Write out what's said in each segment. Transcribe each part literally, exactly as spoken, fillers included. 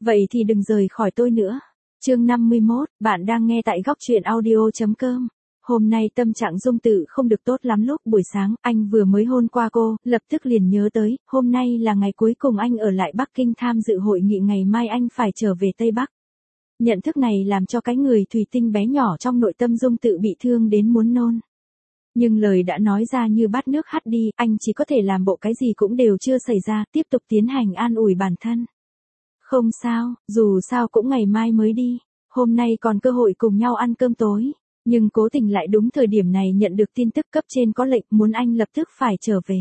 Vậy thì đừng rời khỏi tôi nữa. Chương năm mươi mốt, bạn đang nghe tại góc truyện audio chấm com. Hôm nay tâm trạng Dung Tự không được tốt lắm. Lúc buổi sáng, anh vừa mới hôn qua cô, lập tức liền nhớ tới, hôm nay là ngày cuối cùng anh ở lại Bắc Kinh tham dự hội nghị, ngày mai anh phải trở về Tây Bắc. Nhận thức này làm cho cái người thủy tinh bé nhỏ trong nội tâm Dung Tự bị thương đến muốn nôn. Nhưng lời đã nói ra như bát nước hắt đi, anh chỉ có thể làm bộ cái gì cũng đều chưa xảy ra, tiếp tục tiến hành an ủi bản thân. Không sao, dù sao cũng ngày mai mới đi, hôm nay còn cơ hội cùng nhau ăn cơm tối. Nhưng cố tình lại đúng thời điểm này nhận được tin tức cấp trên có lệnh muốn anh lập tức phải trở về.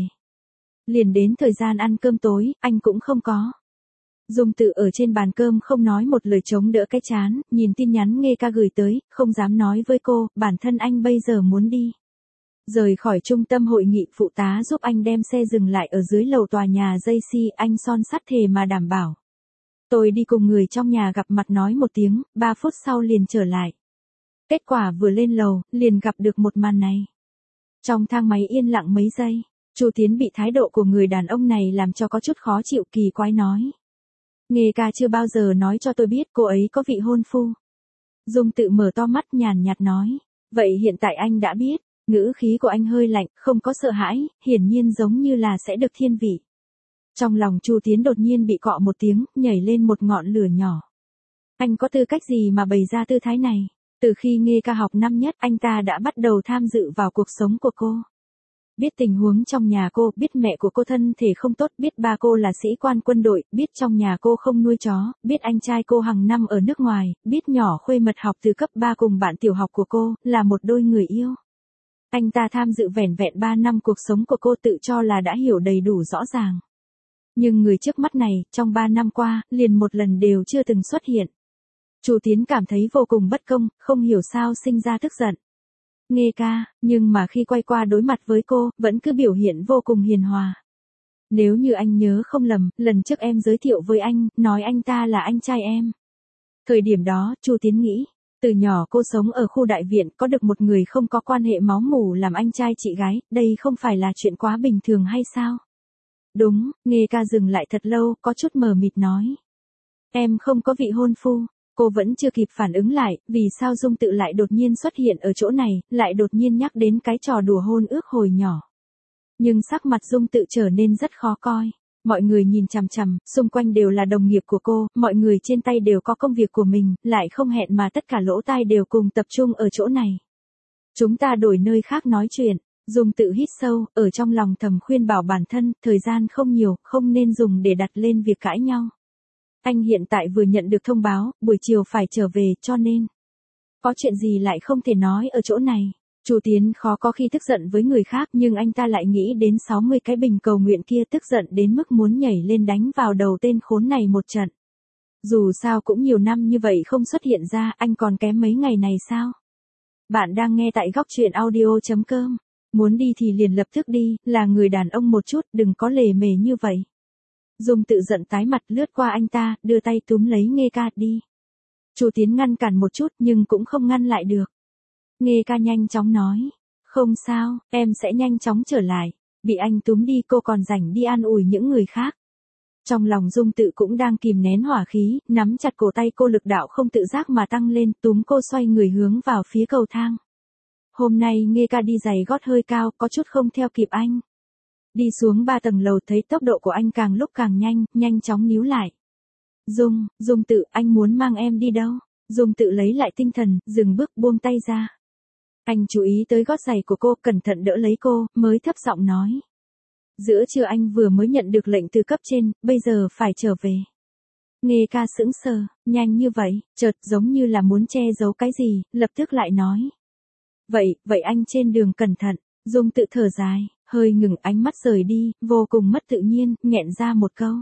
Liền đến thời gian ăn cơm tối, anh cũng không có. Dung Tự ở trên bàn cơm không nói một lời, chống đỡ cái chán, nhìn tin nhắn Nghê Ca gửi tới, không dám nói với cô, bản thân anh bây giờ muốn đi. Rời khỏi trung tâm hội nghị, phụ tá giúp anh đem xe dừng lại ở dưới lầu tòa nhà gi xê, anh son sắt thề mà đảm bảo. Tôi đi cùng người trong nhà gặp mặt nói một tiếng, ba phút sau liền trở lại. Kết quả vừa lên lầu, liền gặp được một màn này. Trong thang máy yên lặng mấy giây, Chu Tiến bị thái độ của người đàn ông này làm cho có chút khó chịu, kỳ quái nói. Nghê Ca chưa bao giờ nói cho tôi biết cô ấy có vị hôn phu. Dung Tự mở to mắt nhàn nhạt nói. Vậy hiện tại anh đã biết. Ngữ khí của anh hơi lạnh, không có sợ hãi, hiển nhiên giống như là sẽ được thiên vị. Trong lòng Chu Tiến đột nhiên bị cọ một tiếng, nhảy lên một ngọn lửa nhỏ. Anh có tư cách gì mà bày ra tư thái này? Từ khi Nghê Ca học năm nhất, anh ta đã bắt đầu tham dự vào cuộc sống của cô. Biết tình huống trong nhà cô, biết mẹ của cô thân thể không tốt, biết ba cô là sĩ quan quân đội, biết trong nhà cô không nuôi chó, biết anh trai cô hàng năm ở nước ngoài, biết nhỏ khuê mật học từ cấp ba cùng bạn tiểu học của cô, là một đôi người yêu. Anh ta tham dự vẻn vẹn ba năm cuộc sống của cô, tự cho là đã hiểu đầy đủ rõ ràng. Nhưng người trước mắt này, trong ba năm qua, liền một lần đều chưa từng xuất hiện. Chu Tiến cảm thấy vô cùng bất công, không hiểu sao sinh ra tức giận. Nghê Ca, nhưng mà khi quay qua đối mặt với cô, vẫn cứ biểu hiện vô cùng hiền hòa. Nếu như anh nhớ không lầm, lần trước em giới thiệu với anh, nói anh ta là anh trai em. Thời điểm đó, Chu Tiến nghĩ, từ nhỏ cô sống ở khu đại viện, có được một người không có quan hệ máu mủ làm anh trai chị gái, đây không phải là chuyện quá bình thường hay sao? Đúng, Nghê Ca dừng lại thật lâu, có chút mờ mịt nói. Em không có vị hôn phu. Cô vẫn chưa kịp phản ứng lại, vì sao Dung Tự lại đột nhiên xuất hiện ở chỗ này, lại đột nhiên nhắc đến cái trò đùa hôn ước hồi nhỏ. Nhưng sắc mặt Dung Tự trở nên rất khó coi. Mọi người nhìn chằm chằm, xung quanh đều là đồng nghiệp của cô, mọi người trên tay đều có công việc của mình, lại không hẹn mà tất cả lỗ tai đều cùng tập trung ở chỗ này. Chúng ta đổi nơi khác nói chuyện. Dung Tự hít sâu, ở trong lòng thầm khuyên bảo bản thân, thời gian không nhiều, không nên dùng để đặt lên việc cãi nhau. Anh hiện tại vừa nhận được thông báo, buổi chiều phải trở về, cho nên. Có chuyện gì lại không thể nói ở chỗ này. Chu Tiến khó có khi tức giận với người khác, nhưng anh ta lại nghĩ đến sáu mươi cái bình cầu nguyện kia, tức giận đến mức muốn nhảy lên đánh vào đầu tên khốn này một trận. Dù sao cũng nhiều năm như vậy không xuất hiện ra, anh còn kém mấy ngày này sao? Bạn đang nghe tại góc truyện audio chấm com. Muốn đi thì liền lập tức đi, là người đàn ông một chút, đừng có lề mề như vậy. Dung Tự giận tái mặt, lướt qua anh ta, đưa tay túm lấy Nghê Ca, đi. Chu Tiến ngăn cản một chút nhưng cũng không ngăn lại được. Nghê Ca nhanh chóng nói. Không sao, em sẽ nhanh chóng trở lại. Bị anh túm đi cô còn rảnh đi an ủi những người khác. Trong lòng Dung Tự cũng đang kìm nén hỏa khí, nắm chặt cổ tay cô, lực đạo không tự giác mà tăng lên, túm cô xoay người hướng vào phía cầu thang. Hôm nay Nghê Ca đi giày gót hơi cao, có chút không theo kịp anh. Đi xuống ba tầng lầu thấy tốc độ của anh càng lúc càng nhanh, nhanh chóng níu lại. Dung, Dung Tự, anh muốn mang em đi đâu? Dung Tự lấy lại tinh thần, dừng bước buông tay ra. Anh chú ý tới gót giày của cô, cẩn thận đỡ lấy cô, mới thấp giọng nói. Giữa trưa anh vừa mới nhận được lệnh từ cấp trên, bây giờ phải trở về. Nghê Ca sững sờ, nhanh như vậy, chợt giống như là muốn che giấu cái gì, lập tức lại nói. Vậy, vậy anh trên đường cẩn thận. Dung Tự thở dài, hơi ngừng ánh mắt rời đi, vô cùng mất tự nhiên, nghẹn ra một câu.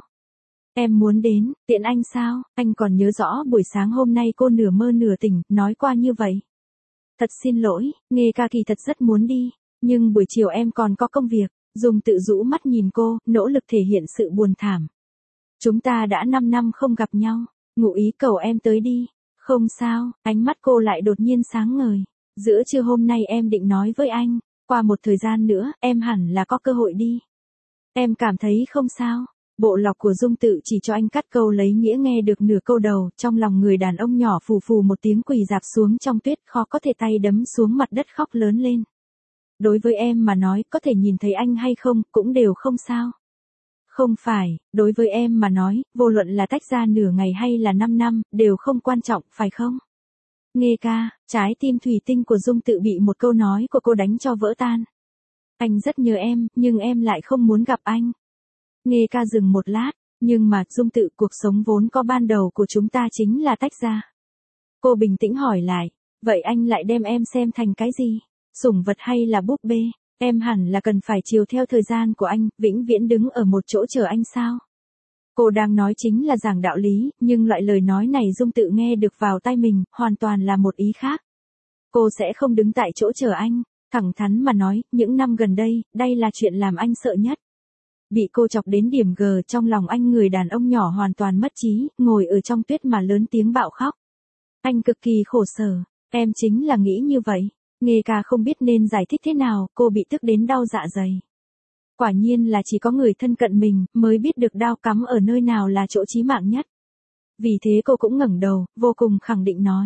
Em muốn đến, tiện anh sao? Anh còn nhớ rõ buổi sáng hôm nay cô nửa mơ nửa tỉnh, nói qua như vậy. Thật xin lỗi, Nghê Ca kỳ thật rất muốn đi, nhưng buổi chiều em còn có công việc. Dung Tự rũ mắt nhìn cô, nỗ lực thể hiện sự buồn thảm. Chúng ta đã năm năm không gặp nhau, ngụ ý cầu em tới đi. Không sao, ánh mắt cô lại đột nhiên sáng ngời. Giữa trưa hôm nay em định nói với anh, qua một thời gian nữa, em hẳn là có cơ hội đi. Em cảm thấy không sao. Bộ lọc của Dung Tự chỉ cho anh cắt câu lấy nghĩa nghe được nửa câu đầu, trong lòng người đàn ông nhỏ phù phù một tiếng quỳ dạp xuống trong tuyết, khó có thể tay đấm xuống mặt đất khóc lớn lên. Đối với em mà nói, có thể nhìn thấy anh hay không, cũng đều không sao. Không phải, đối với em mà nói, vô luận là tách ra nửa ngày hay là năm năm, đều không quan trọng, phải không? Nghe ca, trái tim thủy tinh của Dung Tự bị một câu nói của cô đánh cho vỡ tan. Anh rất nhớ em, nhưng em lại không muốn gặp anh. Nghe ca dừng một lát, nhưng mà, Dung Tự, cuộc sống vốn có ban đầu của chúng ta chính là tách ra. Cô bình tĩnh hỏi lại, vậy anh lại đem em xem thành cái gì? Sủng vật hay là búp bê? Em hẳn là cần phải chiều theo thời gian của anh, vĩnh viễn đứng ở một chỗ chờ anh sao? Cô đang nói chính là giảng đạo lý, nhưng loại lời nói này Dung Tự nghe được vào tai mình, hoàn toàn là một ý khác. Cô sẽ không đứng tại chỗ chờ anh, thẳng thắn mà nói, những năm gần đây, đây là chuyện làm anh sợ nhất. Bị cô chọc đến điểm G trong lòng anh, người đàn ông nhỏ hoàn toàn mất trí, ngồi ở trong tuyết mà lớn tiếng bạo khóc. Anh cực kỳ khổ sở, em chính là nghĩ như vậy. Nghe ca không biết nên giải thích thế nào, cô bị tức đến đau dạ dày. Quả nhiên là chỉ có người thân cận mình, mới biết được đao cắm ở nơi nào là chỗ chí mạng nhất. Vì thế cô cũng ngẩng đầu, vô cùng khẳng định nói.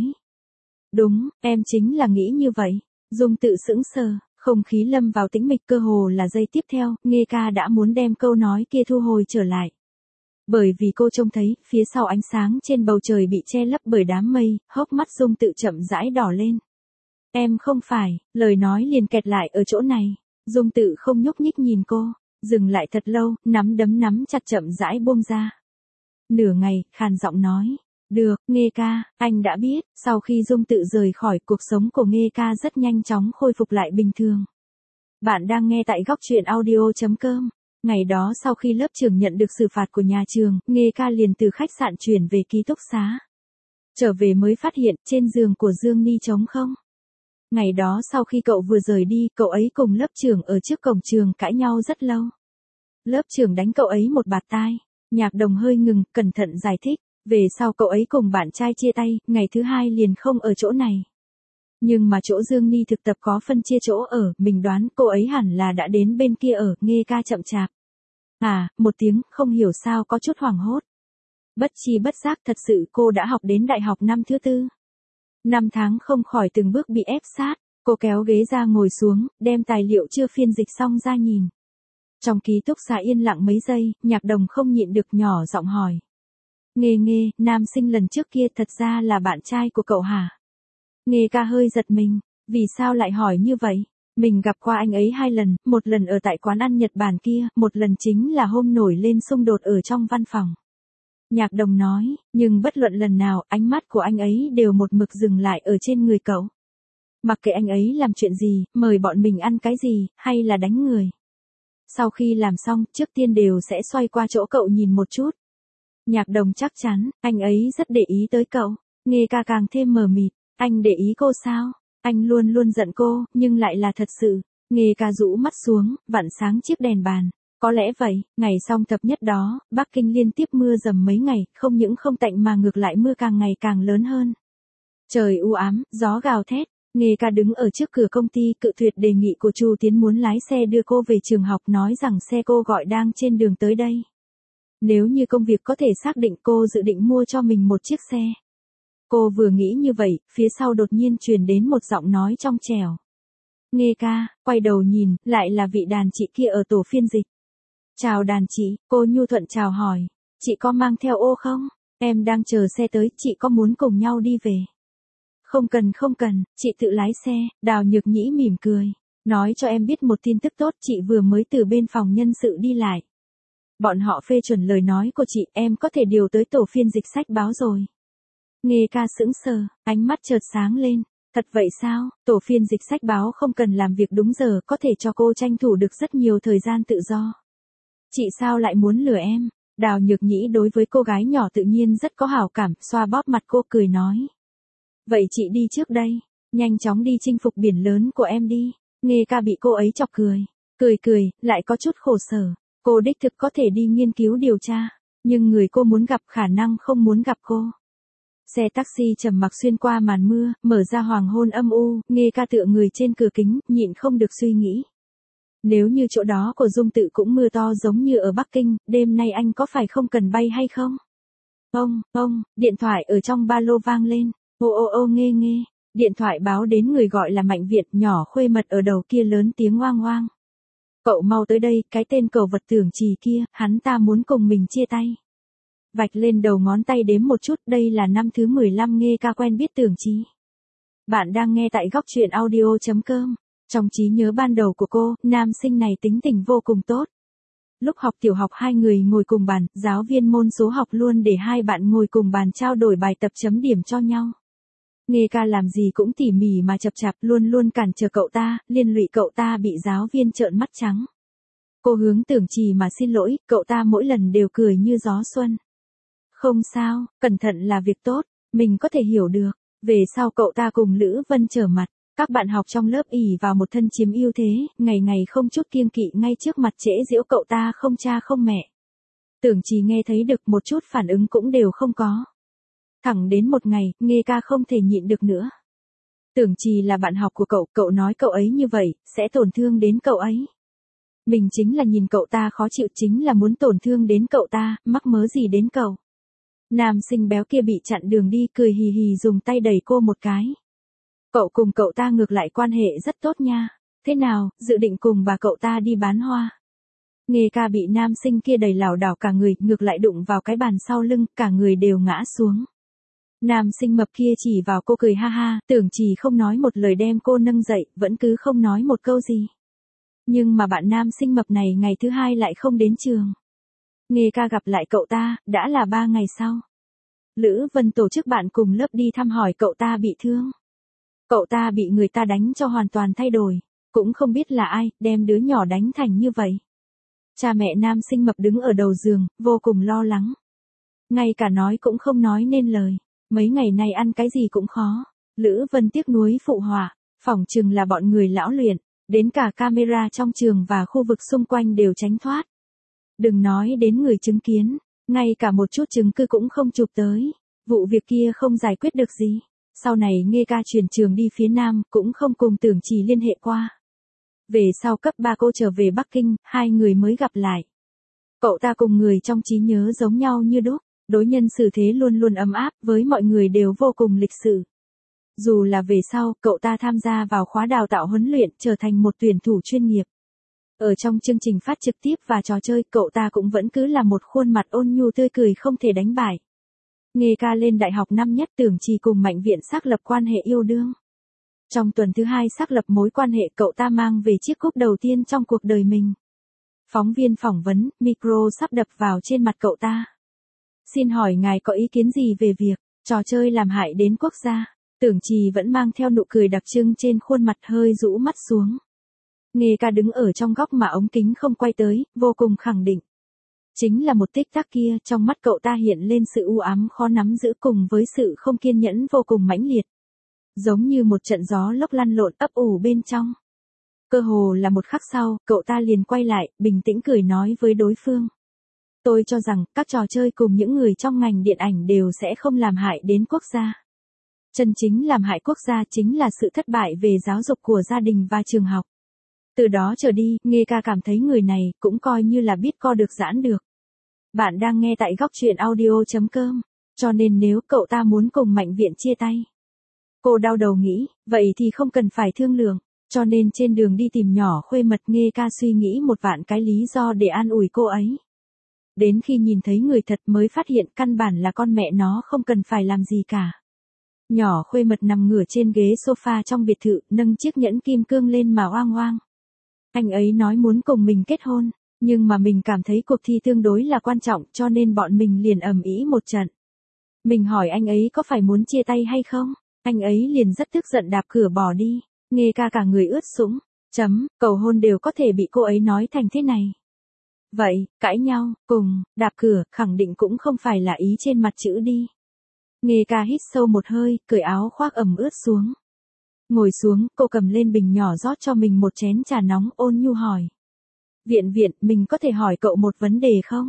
Đúng, em chính là nghĩ như vậy. Dung Tự sững sờ, không khí lâm vào tĩnh mịch, cơ hồ là giây tiếp theo, Nghe ca đã muốn đem câu nói kia thu hồi trở lại. Bởi vì cô trông thấy, phía sau ánh sáng trên bầu trời bị che lấp bởi đám mây, hốc mắt Dung Tự chậm rãi đỏ lên. Em không phải, lời nói liền kẹt lại ở chỗ này. Dung Tự không nhúc nhích nhìn cô, dừng lại thật lâu, nắm đấm nắm chặt chậm rãi buông ra. Nửa ngày, khàn giọng nói, được, Nghe ca, anh đã biết. Sau khi Dung Tự rời khỏi, cuộc sống của Nghe ca rất nhanh chóng khôi phục lại bình thường. Bạn đang nghe tại góc truyện audio chấm com. Ngày đó sau khi lớp trưởng nhận được xử phạt của nhà trường, Nghe ca liền từ khách sạn chuyển về ký túc xá. Trở về mới phát hiện, trên giường của Dương Ni trống không. Ngày đó sau khi cậu vừa rời đi, cậu ấy cùng lớp trưởng ở trước cổng trường cãi nhau rất lâu. Lớp trưởng đánh cậu ấy một bạt tai. Nhạc Đồng hơi ngừng, cẩn thận giải thích. Về sau cậu ấy cùng bạn trai chia tay, ngày thứ hai liền không ở chỗ này. Nhưng mà chỗ Dương Ni thực tập có phân chia chỗ ở, mình đoán cô ấy hẳn là đã đến bên kia ở. Nghe ca chậm chạp. À, một tiếng, không hiểu sao có chút hoảng hốt. Bất chi bất giác, thật sự cô đã học đến đại học năm thứ tư. Năm tháng không khỏi từng bước bị ép sát, cô kéo ghế ra ngồi xuống, đem tài liệu chưa phiên dịch xong ra nhìn. Trong ký túc xá yên lặng mấy giây, Nhạc Đồng không nhịn được nhỏ giọng hỏi. Nghe Nghe, nam sinh lần trước kia thật ra là bạn trai của cậu hả? Nghe ca hơi giật mình, vì sao lại hỏi như vậy? Mình gặp qua anh ấy hai lần, một lần ở tại quán ăn Nhật Bản kia, một lần chính là hôm nổi lên xung đột ở trong văn phòng. Nhạc Đồng nói, nhưng bất luận lần nào, ánh mắt của anh ấy đều một mực dừng lại ở trên người cậu. Mặc kệ anh ấy làm chuyện gì, mời bọn mình ăn cái gì, hay là đánh người. Sau khi làm xong, trước tiên đều sẽ xoay qua chỗ cậu nhìn một chút. Nhạc Đồng chắc chắn, anh ấy rất để ý tới cậu. Nghe ca càng thêm mờ mịt, anh để ý cô sao? Anh luôn luôn giận cô, nhưng lại là thật sự. Nghe ca rũ mắt xuống, vặn sáng chiếc đèn bàn. Có lẽ vậy, ngày song thập nhất đó, Bắc Kinh liên tiếp mưa dầm mấy ngày, không những không tạnh mà ngược lại mưa càng ngày càng lớn hơn. Trời u ám, gió gào thét, Nghe ca đứng ở trước cửa công ty cự tuyệt đề nghị của Chu Tiến muốn lái xe đưa cô về trường học, nói rằng xe cô gọi đang trên đường tới đây. Nếu như công việc có thể xác định, cô dự định mua cho mình một chiếc xe. Cô vừa nghĩ như vậy, phía sau đột nhiên truyền đến một giọng nói trong trẻo. Nghe ca, quay đầu nhìn, lại là vị đàn chị kia ở tổ phiên dịch. Chào đàn chị, cô nhu thuận chào hỏi. Chị có mang theo ô không? Em đang chờ xe tới, chị có muốn cùng nhau đi về? Không cần không cần, chị tự lái xe. Đào Nhược Nhĩ mỉm cười. Nói cho em biết một tin tức tốt, chị vừa mới từ bên phòng nhân sự đi lại. Bọn họ phê chuẩn lời nói của chị, em có thể điều tới tổ phiên dịch sách báo rồi. Nghe ca sững sờ, ánh mắt chợt sáng lên. Thật vậy sao? Tổ phiên dịch sách báo không cần làm việc đúng giờ, có thể cho cô tranh thủ được rất nhiều thời gian tự do. Chị sao lại muốn lừa em? Đào Nhược Nhĩ đối với cô gái nhỏ tự nhiên rất có hảo cảm, xoa bóp mặt cô cười nói. Vậy chị đi trước đây, nhanh chóng đi chinh phục biển lớn của em đi. Nghe ca bị cô ấy chọc cười. Cười cười, lại có chút khổ sở. Cô đích thực có thể đi nghiên cứu điều tra, nhưng người cô muốn gặp khả năng không muốn gặp cô. Xe taxi trầm mặc xuyên qua màn mưa, mở ra hoàng hôn âm u, Nghe ca tựa người trên cửa kính, nhịn không được suy nghĩ. Nếu như chỗ đó của Dung Tự cũng mưa to giống như ở Bắc Kinh, đêm nay anh có phải không cần bay hay không? Ông, ông, điện thoại ở trong ba lô vang lên. Ô ô ô nghe nghe. Điện thoại báo đến người gọi là Mạnh Viện, nhỏ khuê mật ở đầu kia lớn tiếng oang oang. Cậu mau tới đây, cái tên cẩu vật Tưởng Trì kia, hắn ta muốn cùng mình chia tay. Vạch lên đầu ngón tay đếm một chút, đây là năm thứ mười lăm nghe ca quen biết Tưởng Trì. Bạn đang nghe tại góc truyện audio.com. Trong trí nhớ ban đầu của cô, nam sinh này tính tình vô cùng tốt. Lúc học tiểu học hai người ngồi cùng bàn, giáo viên môn số học luôn để hai bạn ngồi cùng bàn trao đổi bài tập chấm điểm cho nhau. Nghe ca làm gì cũng tỉ mỉ mà chập chạp, luôn luôn cản trở cậu ta, liên lụy cậu ta bị giáo viên trợn mắt trắng. Cô hướng Tưởng Trì mà xin lỗi, cậu ta mỗi lần đều cười như gió xuân. Không sao, cẩn thận là việc tốt, mình có thể hiểu được. Về sau cậu ta cùng Lữ Vân trở mặt, các bạn học trong lớp ỷ vào một thân chiếm ưu thế, ngày ngày không chút kiêng kỵ ngay trước mặt trễ giễu cậu ta không cha không mẹ. Tưởng Trì nghe thấy được một chút phản ứng cũng đều không có. Thẳng đến một ngày, nghe ca không thể nhịn được nữa. Tưởng Trì là bạn học của cậu, cậu nói cậu ấy như vậy, sẽ tổn thương đến cậu ấy. Mình chính là nhìn cậu ta khó chịu, chính là muốn tổn thương đến cậu ta, mắc mớ gì đến cậu. Nam sinh béo kia bị chặn đường đi, cười hì hì dùng tay đẩy cô một cái. Cậu cùng cậu ta ngược lại quan hệ rất tốt nha. Thế nào, dự định cùng bà cậu ta đi bán hoa? Nghe ca bị nam sinh kia đẩy lảo đảo cả người, ngược lại đụng vào cái bàn sau lưng, cả người đều ngã xuống. Nam sinh mập kia chỉ vào cô cười ha ha, Tưởng Trì không nói một lời đem cô nâng dậy, vẫn cứ không nói một câu gì. Nhưng mà bạn nam sinh mập này ngày thứ hai lại không đến trường. Nghe ca gặp lại cậu ta, đã là ba ngày sau. Lữ Vân tổ chức bạn cùng lớp đi thăm hỏi cậu ta bị thương. Cậu ta bị người ta đánh cho hoàn toàn thay đổi, cũng không biết là ai, đem đứa nhỏ đánh thành như vậy. Cha mẹ nam sinh mập đứng ở đầu giường, vô cùng lo lắng. Ngay cả nói cũng không nói nên lời, mấy ngày nay ăn cái gì cũng khó. Lữ Vân tiếc nuối phụ họa, phỏng chừng là bọn người lão luyện, đến cả camera trong trường và khu vực xung quanh đều tránh thoát. Đừng nói đến người chứng kiến, ngay cả một chút chứng cứ cũng không chụp tới, vụ việc kia không giải quyết được gì. Sau này nghe ca chuyển trường đi phía Nam, cũng không cùng Tưởng Trì liên hệ qua. Về sau cấp ba cô trở về Bắc Kinh, hai người mới gặp lại. Cậu ta cùng người trong trí nhớ giống nhau như đúc, đối nhân xử thế luôn luôn ấm áp, với mọi người đều vô cùng lịch sự. Dù là về sau, cậu ta tham gia vào khóa đào tạo huấn luyện, trở thành một tuyển thủ chuyên nghiệp. Ở trong chương trình phát trực tiếp và trò chơi, cậu ta cũng vẫn cứ là một khuôn mặt ôn nhu tươi cười không thể đánh bại. Nghe ca lên đại học năm nhất, Tưởng Trì cùng Mạnh Viện xác lập quan hệ yêu đương. Trong tuần thứ hai xác lập mối quan hệ, cậu ta mang về chiếc cúp đầu tiên trong cuộc đời mình. Phóng viên phỏng vấn, micro sắp đập vào trên mặt cậu ta. Xin hỏi ngài có ý kiến gì về việc trò chơi làm hại đến quốc gia? Tưởng Trì vẫn mang theo nụ cười đặc trưng trên khuôn mặt, hơi rũ mắt xuống. Nghe ca đứng ở trong góc mà ống kính không quay tới, vô cùng khẳng định. Chính là một tích tắc kia, trong mắt cậu ta hiện lên sự u ám khó nắm giữ cùng với sự không kiên nhẫn vô cùng mãnh liệt. Giống như một trận gió lốc lăn lộn ấp ủ bên trong. Cơ hồ là một khắc sau, cậu ta liền quay lại, bình tĩnh cười nói với đối phương. Tôi cho rằng, các trò chơi cùng những người trong ngành điện ảnh đều sẽ không làm hại đến quốc gia. Chân chính làm hại quốc gia chính là sự thất bại về giáo dục của gia đình và trường học. Từ đó trở đi, nghe ca cảm thấy người này cũng coi như là biết co được giãn được. Bạn đang nghe tại góc truyện audio.com, cho nên nếu cậu ta muốn cùng Mạnh Viện chia tay. Cô đau đầu nghĩ, vậy thì không cần phải thương lượng, cho nên trên đường đi tìm nhỏ khuê mật, nghe ca suy nghĩ một vạn cái lý do để an ủi cô ấy. Đến khi nhìn thấy người thật mới phát hiện căn bản là con mẹ nó không cần phải làm gì cả. Nhỏ khuê mật nằm ngửa trên ghế sofa trong biệt thự, nâng chiếc nhẫn kim cương lên mà oang oang. Anh ấy nói muốn cùng mình kết hôn, nhưng mà mình cảm thấy cuộc thi tương đối là quan trọng, cho nên bọn mình liền ầm ĩ một trận. Mình hỏi anh ấy có phải muốn chia tay hay không, anh ấy liền rất tức giận đạp cửa bỏ đi. Nghe ca cả người ướt sũng, chấm, cầu hôn đều có thể bị cô ấy nói thành thế này. Vậy, cãi nhau, cùng, đạp cửa, khẳng định cũng không phải là ý trên mặt chữ đi. Nghe ca hít sâu một hơi, cởi áo khoác ẩm ướt xuống. Ngồi xuống, cô cầm lên bình nhỏ rót cho mình một chén trà nóng, ôn nhu hỏi. Viện Viện, mình có thể hỏi cậu một vấn đề không?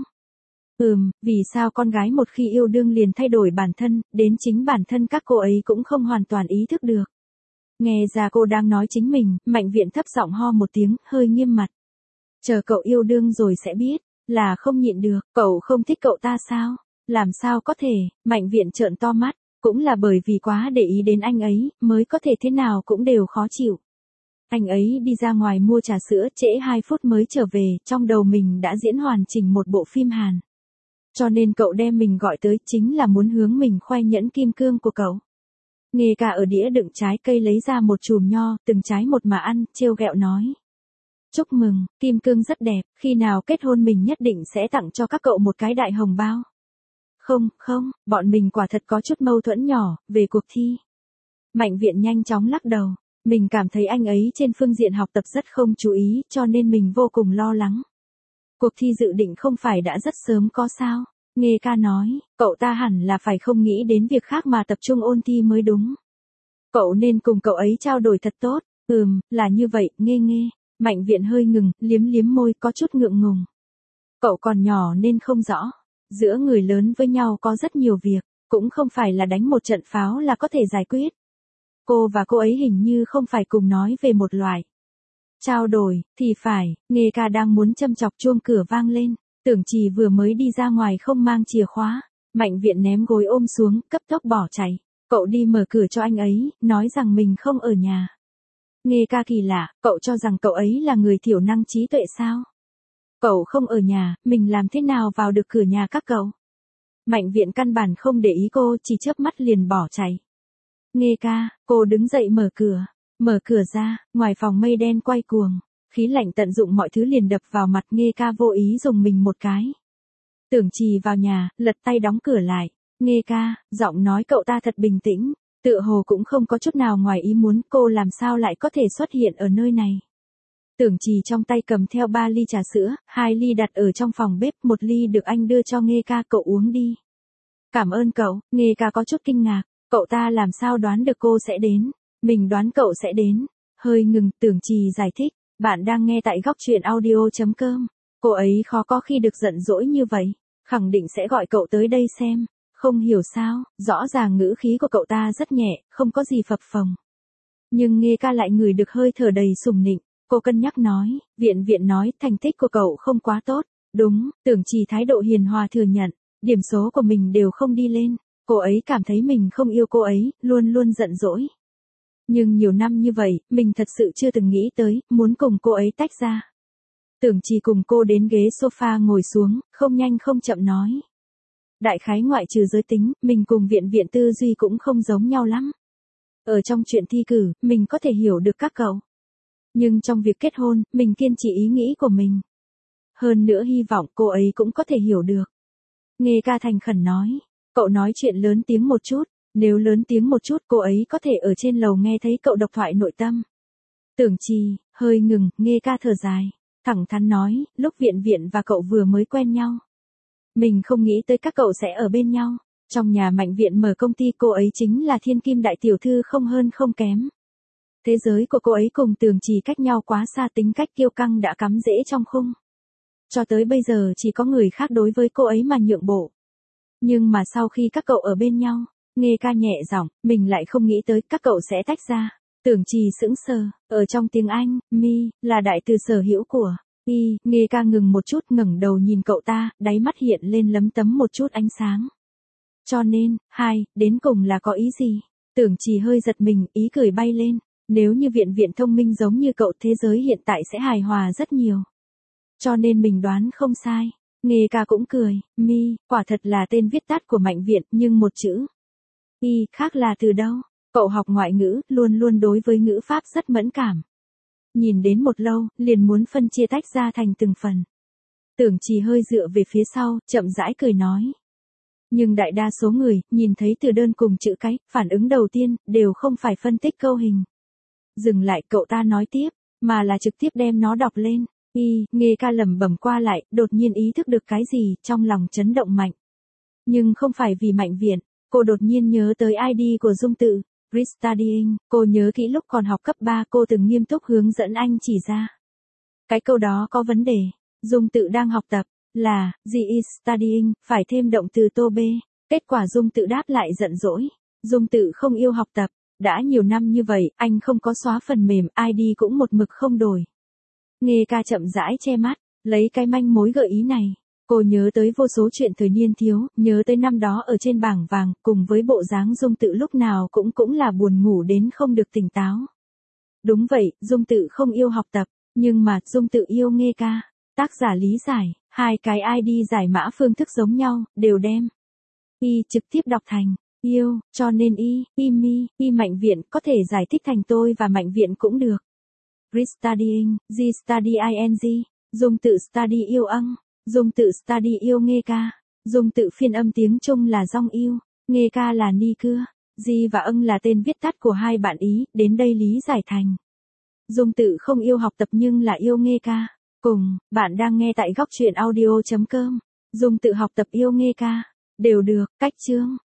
Ừm, vì sao con gái một khi yêu đương liền thay đổi bản thân, đến chính bản thân các cô ấy cũng không hoàn toàn ý thức được. Nghe ra cô đang nói chính mình, Mạnh Viện thấp giọng ho một tiếng, hơi nghiêm mặt. Chờ cậu yêu đương rồi sẽ biết, là không nhịn được, cậu không thích cậu ta sao? Làm sao có thể, Mạnh Viện trợn to mắt, cũng là bởi vì quá để ý đến anh ấy, mới có thể thế nào cũng đều khó chịu. Anh ấy đi ra ngoài mua trà sữa, trễ hai phút mới trở về, trong đầu mình đã diễn hoàn chỉnh một bộ phim Hàn. Cho nên cậu đem mình gọi tới chính là muốn hướng mình khoe nhẫn kim cương của cậu. Nghề cả ở đĩa đựng trái cây lấy ra một chùm nho, từng trái một mà ăn, trêu ghẹo nói. Chúc mừng, kim cương rất đẹp, khi nào kết hôn mình nhất định sẽ tặng cho các cậu một cái đại hồng bao. Không, không, bọn mình quả thật có chút mâu thuẫn nhỏ, về cuộc thi. Mạnh Viện nhanh chóng lắc đầu, mình cảm thấy anh ấy trên phương diện học tập rất không chú ý, cho nên mình vô cùng lo lắng. Cuộc thi dự định không phải đã rất sớm có sao? Nghê ca nói, cậu ta hẳn là phải không nghĩ đến việc khác mà tập trung ôn thi mới đúng. Cậu nên cùng cậu ấy trao đổi thật tốt, ừm, là như vậy, Nghê Nghê. Mạnh Viện hơi ngừng, liếm liếm môi có chút ngượng ngùng. Cậu còn nhỏ nên không rõ. Giữa người lớn với nhau có rất nhiều việc, cũng không phải là đánh một trận pháo là có thể giải quyết. Cô và cô ấy hình như không phải cùng nói về một loại. Trao đổi, thì phải, Nghê ca đang muốn châm chọc chuông cửa vang lên, Tưởng Trì vừa mới đi ra ngoài không mang chìa khóa, Mạnh Viện ném gối ôm xuống, cấp tốc bỏ chạy. Cậu đi mở cửa cho anh ấy, nói rằng mình không ở nhà. Nghê ca kỳ lạ, cậu cho rằng cậu ấy là người thiểu năng trí tuệ sao? Cậu không ở nhà, mình làm thế nào vào được cửa nhà các cậu? Mạnh Viện căn bản không để ý cô, chỉ chớp mắt liền bỏ chạy. Nghê ca, cô đứng dậy mở cửa. Mở cửa ra, ngoài phòng mây đen quay cuồng. Khí lạnh tận dụng mọi thứ liền đập vào mặt, Nghê ca vô ý dùng mình một cái. Tưởng Trì vào nhà, lật tay đóng cửa lại. Nghê ca, giọng nói cậu ta thật bình tĩnh, tựa hồ cũng không có chút nào ngoài ý muốn, cô làm sao lại có thể xuất hiện ở nơi này. Tưởng Trì trong tay cầm theo ba ly trà sữa, hai ly đặt ở trong phòng bếp, một ly được anh đưa cho Nghê ca, cậu uống đi. Cảm ơn cậu, Nghê ca có chút kinh ngạc, cậu ta làm sao đoán được cô sẽ đến, mình đoán cậu sẽ đến. Hơi ngừng, Tưởng Trì giải thích, bạn đang nghe tại góc truyện audio.com. Cô ấy khó có khi được giận dỗi như vậy, khẳng định sẽ gọi cậu tới đây xem. Không hiểu sao, rõ ràng ngữ khí của cậu ta rất nhẹ, không có gì phập phồng. Nhưng Nghê ca lại ngửi được hơi thở đầy sùng nịnh, cô cân nhắc nói, Viện Viện nói thành tích của cậu không quá tốt. Đúng, Tưởng Trì thái độ hiền hòa thừa nhận, điểm số của mình đều không đi lên, cô ấy cảm thấy mình không yêu cô ấy, luôn luôn giận dỗi. Nhưng nhiều năm như vậy, mình thật sự chưa từng nghĩ tới, muốn cùng cô ấy tách ra. Tưởng Trì cùng cô đến ghế sofa ngồi xuống, không nhanh không chậm nói. Đại khái ngoại trừ giới tính, mình cùng Viện Viện tư duy cũng không giống nhau lắm. Ở trong chuyện thi cử, mình có thể hiểu được các cậu. Nhưng trong việc kết hôn, mình kiên trì ý nghĩ của mình. Hơn nữa hy vọng cô ấy cũng có thể hiểu được. Nghê ca thành khẩn nói, cậu nói chuyện lớn tiếng một chút, nếu lớn tiếng một chút cô ấy có thể ở trên lầu nghe thấy cậu độc thoại nội tâm. Tưởng Trì, hơi ngừng, Nghê ca thở dài, thẳng thắn nói, lúc Viện Viện và cậu vừa mới quen nhau. Mình không nghĩ tới các cậu sẽ ở bên nhau. Trong nhà Mạnh Viện mở công ty, cô ấy chính là thiên kim đại tiểu thư không hơn không kém. Thế giới của cô ấy cùng Tưởng Trì cách nhau quá xa, tính cách kiêu căng đã cắm rễ trong khung. Cho tới bây giờ chỉ có người khác đối với cô ấy mà nhượng bộ. Nhưng mà sau khi các cậu ở bên nhau, Nghê ca nhẹ giọng, mình lại không nghĩ tới các cậu sẽ tách ra. Tưởng Trì sững sờ, ở trong tiếng Anh, mi, là đại từ sở hữu của. Y, Nghê ca ngừng một chút, ngẩng đầu nhìn cậu ta, đáy mắt hiện lên lấm tấm một chút ánh sáng. Cho nên, hai, đến cùng là có ý gì? Tưởng Trì hơi giật mình, ý cười bay lên. Nếu như Viện Viện thông minh giống như cậu, thế giới hiện tại sẽ hài hòa rất nhiều. Cho nên mình đoán không sai. Nghê ca cũng cười, mi, quả thật là tên viết tắt của Mạnh Viện, nhưng một chữ. Y, khác là từ đâu? Cậu học ngoại ngữ, luôn luôn đối với ngữ pháp rất mẫn cảm. Nhìn đến một lâu, liền muốn phân chia tách ra thành từng phần. Tưởng Trì hơi dựa về phía sau, chậm rãi cười nói. Nhưng đại đa số người, nhìn thấy từ đơn cùng chữ cái, phản ứng đầu tiên, đều không phải phân tích câu hình. Dừng lại, cậu ta nói tiếp, mà là trực tiếp đem nó đọc lên. Y, Nghê ca lẩm bẩm qua lại, đột nhiên ý thức được cái gì, trong lòng chấn động mạnh. Nhưng không phải vì Mạnh Viện, cô đột nhiên nhớ tới i đê của Dung Tự, Read Studying, cô nhớ kỹ lúc còn học cấp ba cô từng nghiêm túc hướng dẫn anh chỉ ra. Cái câu đó có vấn đề, Dung Tự đang học tập, là, She is studying, phải thêm động từ to be. Kết quả Dung Tự đáp lại giận dỗi, Dung Tự không yêu học tập, đã nhiều năm như vậy, anh không có xóa phần mềm, i đê cũng một mực không đổi. Nghe ca chậm rãi che mắt, lấy cái manh mối gợi ý này. Cô nhớ tới vô số chuyện thời niên thiếu, nhớ tới năm đó ở trên bảng vàng, cùng với bộ dáng Dung Tự lúc nào cũng cũng là buồn ngủ đến không được tỉnh táo. Đúng vậy, Dung Tự không yêu học tập, nhưng mà Dung Tự yêu nghe ca. Tác giả lý giải, hai cái i đê giải mã phương thức giống nhau, đều đem y trực tiếp đọc thành yêu, cho nên y, y mi, y Mạnh Viện có thể giải thích thành tôi và Mạnh Viện cũng được. Read studying, G study ing, Dung Tự study yêu ăng, Dung Tự study yêu nghe ca, Dung Tự phiên âm tiếng Trung là dong yêu, nghe ca là ni cưa, G và ưng là tên viết tắt của hai bạn Ý, đến đây lý giải thành. Dung Tự không yêu học tập nhưng là yêu nghe ca. Cùng, bạn đang nghe tại góc truyện audio chấm com. Dung Tự học tập yêu nghe ca. Đều được, cách chương.